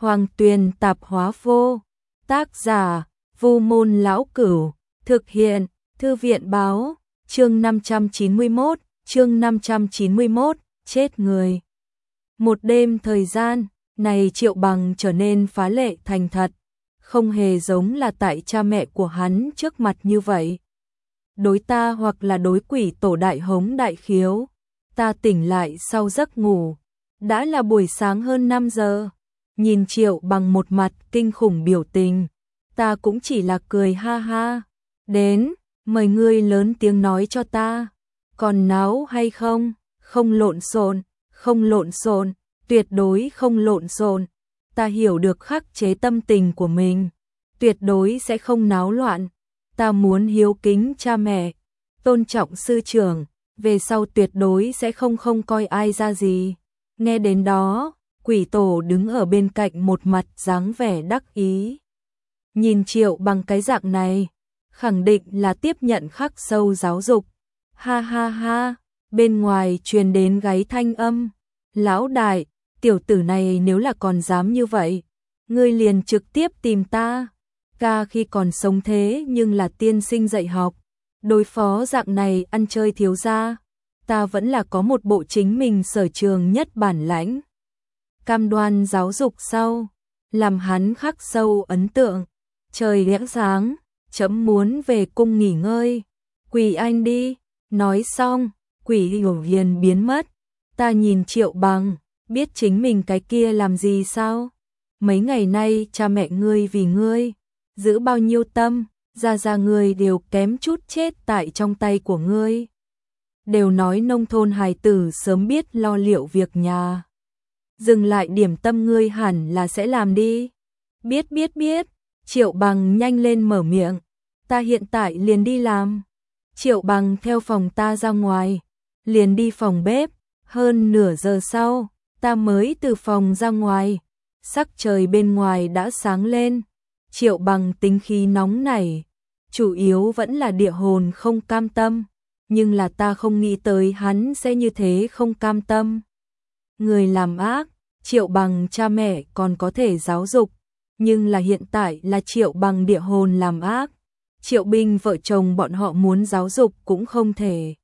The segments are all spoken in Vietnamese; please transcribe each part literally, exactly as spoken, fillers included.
Hoàng Tuyền Tạp Hóa Vô. Tác giả: Vu Môn Lão Cửu. Thực hiện: Thư viện Báo. Chương năm trăm chín mươi mốt, chương năm trăm chín mươi mốt, chết người. Một đêm thời gian, này Triệu Bằng trở nên phá lệ thành thật, không hề giống là tại cha mẹ của hắn trước mặt như vậy. Đối ta hoặc là đối quỷ tổ đại hống đại khiếu, ta tỉnh lại sau giấc ngủ, đã là buổi sáng hơn năm giờ. Nhìn Triệu Bằng một mặt kinh khủng biểu tình, ta cũng chỉ là cười ha ha. Đến, mời ngươi lớn tiếng nói cho ta, còn náo hay không? Không lộn xộn, không lộn xộn, tuyệt đối không lộn xộn. Ta hiểu được khắc chế tâm tình của mình, tuyệt đối sẽ không náo loạn. Ta muốn hiếu kính cha mẹ, tôn trọng sư trưởng, về sau tuyệt đối sẽ không không coi ai ra gì. Nghe đến đó, quỷ tổ đứng ở bên cạnh một mặt dáng vẻ đắc ý. Nhìn Triệu Bằng cái dạng này, khẳng định là tiếp nhận khắc sâu giáo dục. Ha ha ha, bên ngoài truyền đến gáy thanh âm. Lão đại, tiểu tử này nếu là còn dám như vậy, ngươi liền trực tiếp tìm ta. Ca khi còn sống thế nhưng là tiên sinh dạy học, đối phó dạng này ăn chơi thiếu gia, ta vẫn là có một bộ chính mình sở trường nhất bản lãnh. Cam đoan giáo dục sau, làm hắn khắc sâu ấn tượng. Trời lẽ sáng, chấm muốn về cung nghỉ ngơi. Quỷ anh đi. Nói xong, quỷ hiểu liền biến mất. Ta nhìn Triệu Bằng, biết chính mình cái kia làm gì sao? Mấy ngày nay cha mẹ ngươi vì ngươi giữ bao nhiêu tâm, ra ra ngươi đều kém chút chết tại trong tay của ngươi. Đều nói nông thôn hài tử sớm biết lo liệu việc nhà. Dừng lại điểm tâm ngươi hẳn là sẽ làm đi. Biết biết biết. Triệu Bằng nhanh lên mở miệng. Ta hiện tại liền đi làm. Triệu Bằng theo phòng ta ra ngoài, liền đi phòng bếp. Hơn nửa giờ sau, ta mới từ phòng ra ngoài. Sắc trời bên ngoài đã sáng lên. Triệu Bằng tính khí nóng nảy, chủ yếu vẫn là địa hồn không cam tâm. Nhưng là ta không nghĩ tới hắn sẽ như thế không cam tâm. Người làm ác, Triệu Bằng cha mẹ còn có thể giáo dục. Nhưng là hiện tại là Triệu Bằng địa hồn làm ác. Triệu Binh vợ chồng bọn họ muốn giáo dục cũng không thể.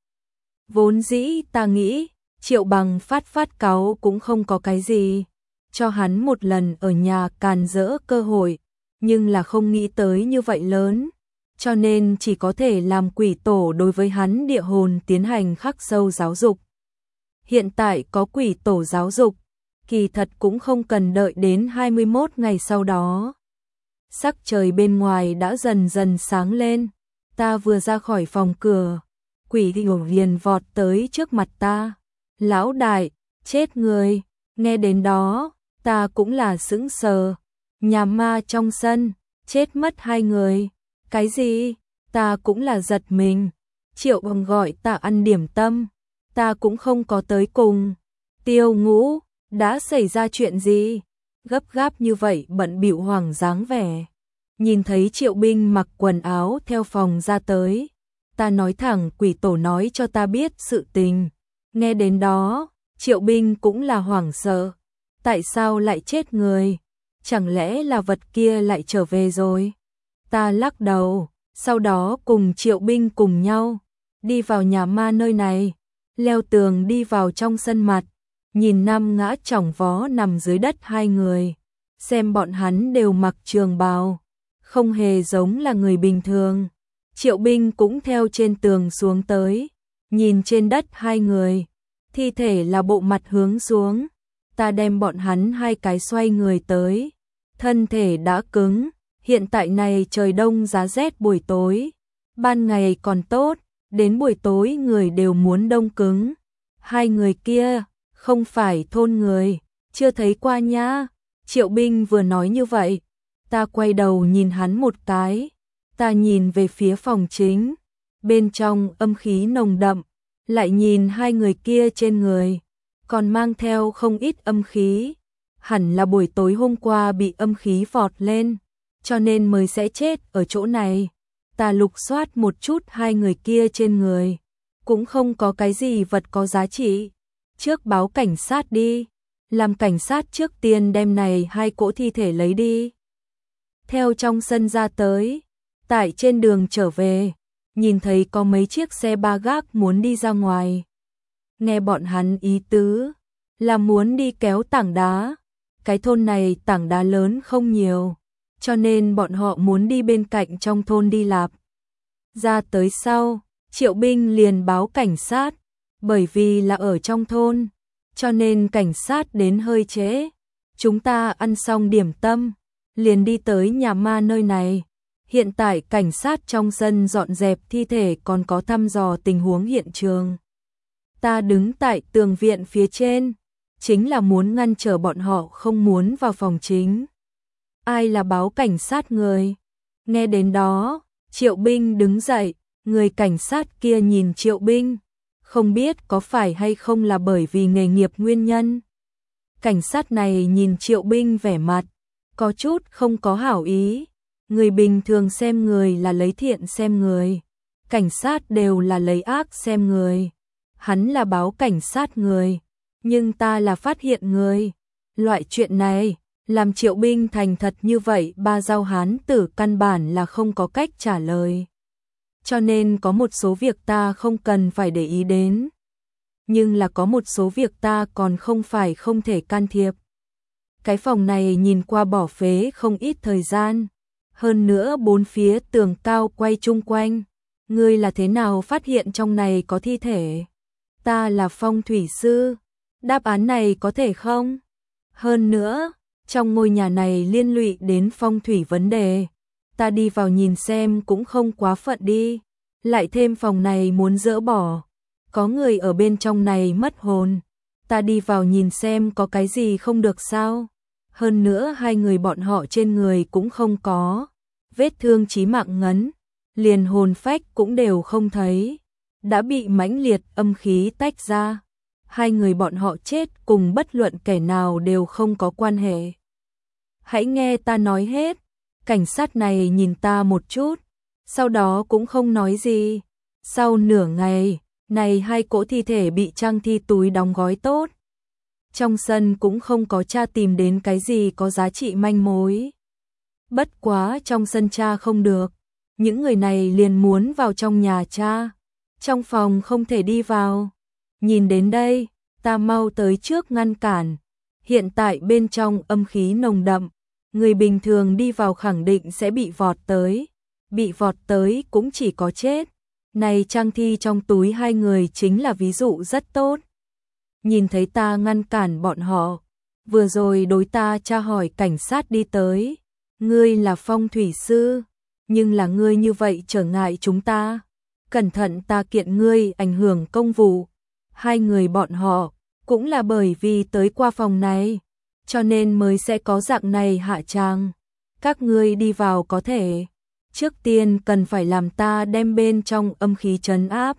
Vốn dĩ ta nghĩ, Triệu Bằng phát phát cáu cũng không có cái gì. Cho hắn một lần ở nhà càn rỡ cơ hội. Nhưng là không nghĩ tới như vậy lớn. Cho nên chỉ có thể làm quỷ tổ đối với hắn địa hồn tiến hành khắc sâu giáo dục. Hiện tại có quỷ tổ giáo dục, kỳ thật cũng không cần đợi đến hai mươi mốt ngày sau đó. Sắc trời bên ngoài đã dần dần sáng lên. Ta vừa ra khỏi phòng cửa, quỷ hiểu liền vọt tới trước mặt ta. Lão đại, chết người. Nghe đến đó, ta cũng là sững sờ. Nhà ma trong sân, chết mất hai người. Cái gì? Ta cũng là giật mình. Triệu Bằng gọi ta ăn điểm tâm, ta cũng không có tới cùng. Tiêu Ngũ, đã xảy ra chuyện gì? Gấp gáp như vậy bận bịu hoảng dáng vẻ. Nhìn thấy Triệu Binh mặc quần áo theo phòng ra tới, ta nói thẳng quỷ tổ nói cho ta biết sự tình. Nghe đến đó, Triệu Binh cũng là hoảng sợ. Tại sao lại chết người? Chẳng lẽ là vật kia lại trở về rồi? Ta lắc đầu, sau đó cùng Triệu Binh cùng nhau đi vào nhà ma nơi này, leo tường đi vào trong sân mặt, nhìn năm ngã chỏng vó nằm dưới đất hai người, xem bọn hắn đều mặc trường bào, không hề giống là người bình thường. Triệu Binh cũng theo trên tường xuống tới, nhìn trên đất hai người, thi thể là bộ mặt hướng xuống. Ta đem bọn hắn hai cái xoay người tới, thân thể đã cứng. Hiện tại này trời đông giá rét buổi tối, ban ngày còn tốt, đến buổi tối người đều muốn đông cứng. Hai người kia, không phải thôn người, chưa thấy qua nhá. Triệu Binh vừa nói như vậy, ta quay đầu nhìn hắn một cái, ta nhìn về phía phòng chính, bên trong âm khí nồng đậm, lại nhìn hai người kia trên người, còn mang theo không ít âm khí, hẳn là buổi tối hôm qua bị âm khí vọt lên. Cho nên mới sẽ chết ở chỗ này. Ta lục soát một chút hai người kia trên người, cũng không có cái gì vật có giá trị. Trước báo cảnh sát đi. làm cảnh sát trước tiên đem này hai cỗ thi thể lấy đi. Theo trong sân ra tới, tại trên đường trở về, nhìn thấy có mấy chiếc xe ba gác muốn đi ra ngoài. Nghe bọn hắn ý tứ, là muốn đi kéo tảng đá. Cái thôn này tảng đá lớn không nhiều, cho nên bọn họ muốn đi bên cạnh trong thôn đi lạp. Ra tới sau, Triệu Binh liền báo cảnh sát, bởi vì là ở trong thôn, cho nên cảnh sát đến hơi trễ. Chúng ta ăn xong điểm tâm, liền đi tới nhà ma nơi này. Hiện tại cảnh sát trong sân dọn dẹp thi thể còn có thăm dò tình huống hiện trường. Ta đứng tại tường viện phía trên, chính là muốn ngăn trở bọn họ không muốn vào phòng chính. Ai là báo cảnh sát người? Nghe đến đó, Triệu Binh đứng dậy, người cảnh sát kia nhìn Triệu Binh, không biết có phải hay không là bởi vì nghề nghiệp nguyên nhân. Cảnh sát này nhìn Triệu Binh vẻ mặt, có chút không có hảo ý. Người bình thường xem người là lấy thiện xem người, cảnh sát đều là lấy ác xem người. Hắn là báo cảnh sát người, nhưng ta là phát hiện người. Loại chuyện này, làm Triệu Binh thành thật như vậy, ba dao hán tử căn bản là không có cách trả lời. Cho nên có một số việc ta không cần phải để ý đến, nhưng là có một số việc ta còn không phải không thể can thiệp. Cái phòng này nhìn qua bỏ phế không ít thời gian, hơn nữa bốn phía tường cao quay chung quanh. Ngươi là thế nào phát hiện trong này có thi thể? Ta là phong thủy sư. Đáp án này có thể không? Hơn nữa, trong ngôi nhà này liên lụy đến phong thủy vấn đề. Ta đi vào nhìn xem cũng không quá phận đi. Lại thêm phòng này muốn dỡ bỏ. Có người ở bên trong này mất hồn. Ta đi vào nhìn xem có cái gì không được sao? Hơn nữa hai người bọn họ trên người cũng không có vết thương chí mạng ngấn, liền hồn phách cũng đều không thấy, đã bị mãnh liệt âm khí tách ra. Hai người bọn họ chết cùng bất luận kẻ nào đều không có quan hệ. Hãy nghe ta nói hết. Cảnh sát này nhìn ta một chút, sau đó cũng không nói gì. Sau nửa ngày, này hai cỗ thi thể bị trang thi túi đóng gói tốt. Trong sân cũng không có tra tìm đến cái gì có giá trị manh mối. Bất quá trong sân tra không được, những người này liền muốn vào trong nhà tra. Trong phòng không thể đi vào. Nhìn đến đây, ta mau tới trước ngăn cản. Hiện tại bên trong âm khí nồng đậm, người bình thường đi vào khẳng định sẽ bị vọt tới. Bị vọt tới cũng chỉ có chết. Này trang thi trong túi hai người chính là ví dụ rất tốt. Nhìn thấy ta ngăn cản bọn họ, vừa rồi đối ta tra hỏi cảnh sát đi tới. Ngươi là phong thủy sư, nhưng là ngươi như vậy trở ngại chúng ta. Cẩn thận ta kiện ngươi ảnh hưởng công vụ. Hai người bọn họ cũng là bởi vì tới qua phòng này, cho nên mới sẽ có dạng này hạ tràng. Các ngươi đi vào có thể, trước tiên cần phải làm ta đem bên trong âm khí trấn áp.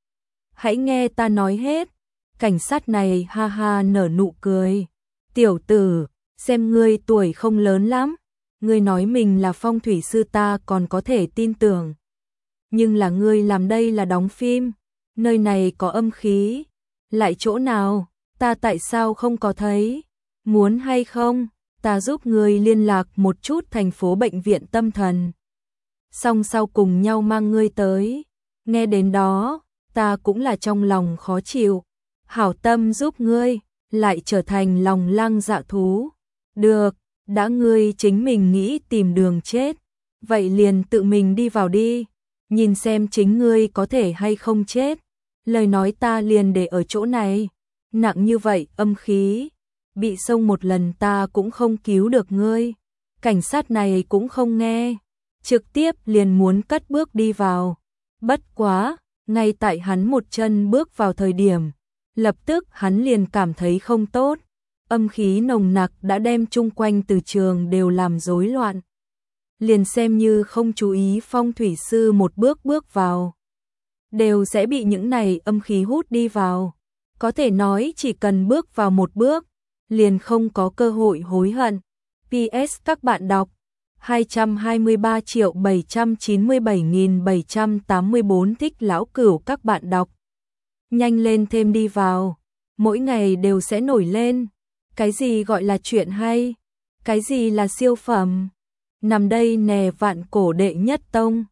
Hãy nghe ta nói hết. Cảnh sát này ha ha nở nụ cười. Tiểu tử, xem ngươi tuổi không lớn lắm. Ngươi nói mình là phong thủy sư ta còn có thể tin tưởng. Nhưng là ngươi làm đây là đóng phim. Nơi này có âm khí. Lại chỗ nào, ta tại sao không có thấy? Muốn hay không, ta giúp ngươi liên lạc một chút thành phố bệnh viện tâm thần. Xong sau cùng nhau mang ngươi tới. Nghe đến đó, ta cũng là trong lòng khó chịu. Hảo tâm giúp ngươi, lại trở thành lòng lang dạ thú. Được, đã ngươi chính mình nghĩ tìm đường chết, vậy liền tự mình đi vào đi, nhìn xem chính ngươi có thể hay không chết. Lời nói ta liền để ở chỗ này, nặng như vậy âm khí, bị xông một lần ta cũng không cứu được ngươi. Cảnh sát này cũng không nghe, trực tiếp liền muốn cất bước đi vào. Bất quá, ngay tại hắn một chân bước vào thời điểm, lập tức hắn liền cảm thấy không tốt. Âm khí nồng nặc đã đem chung quanh từ trường đều làm rối loạn. Liền xem như không chú ý phong thủy sư một bước bước vào, đều sẽ bị những này âm khí hút đi vào. Có thể nói chỉ cần bước vào một bước, liền không có cơ hội hối hận. pê ét các bạn đọc hai trăm hai mươi ba triệu bảy trăm chín mươi bảy nghìn bảy trăm tám mươi bốn thích lão cửu các bạn đọc. Nhanh lên thêm đi vào, mỗi ngày đều sẽ nổi lên. Cái gì gọi là chuyện hay? Cái gì là siêu phẩm? Nằm đây nè vạn cổ đệ nhất tông.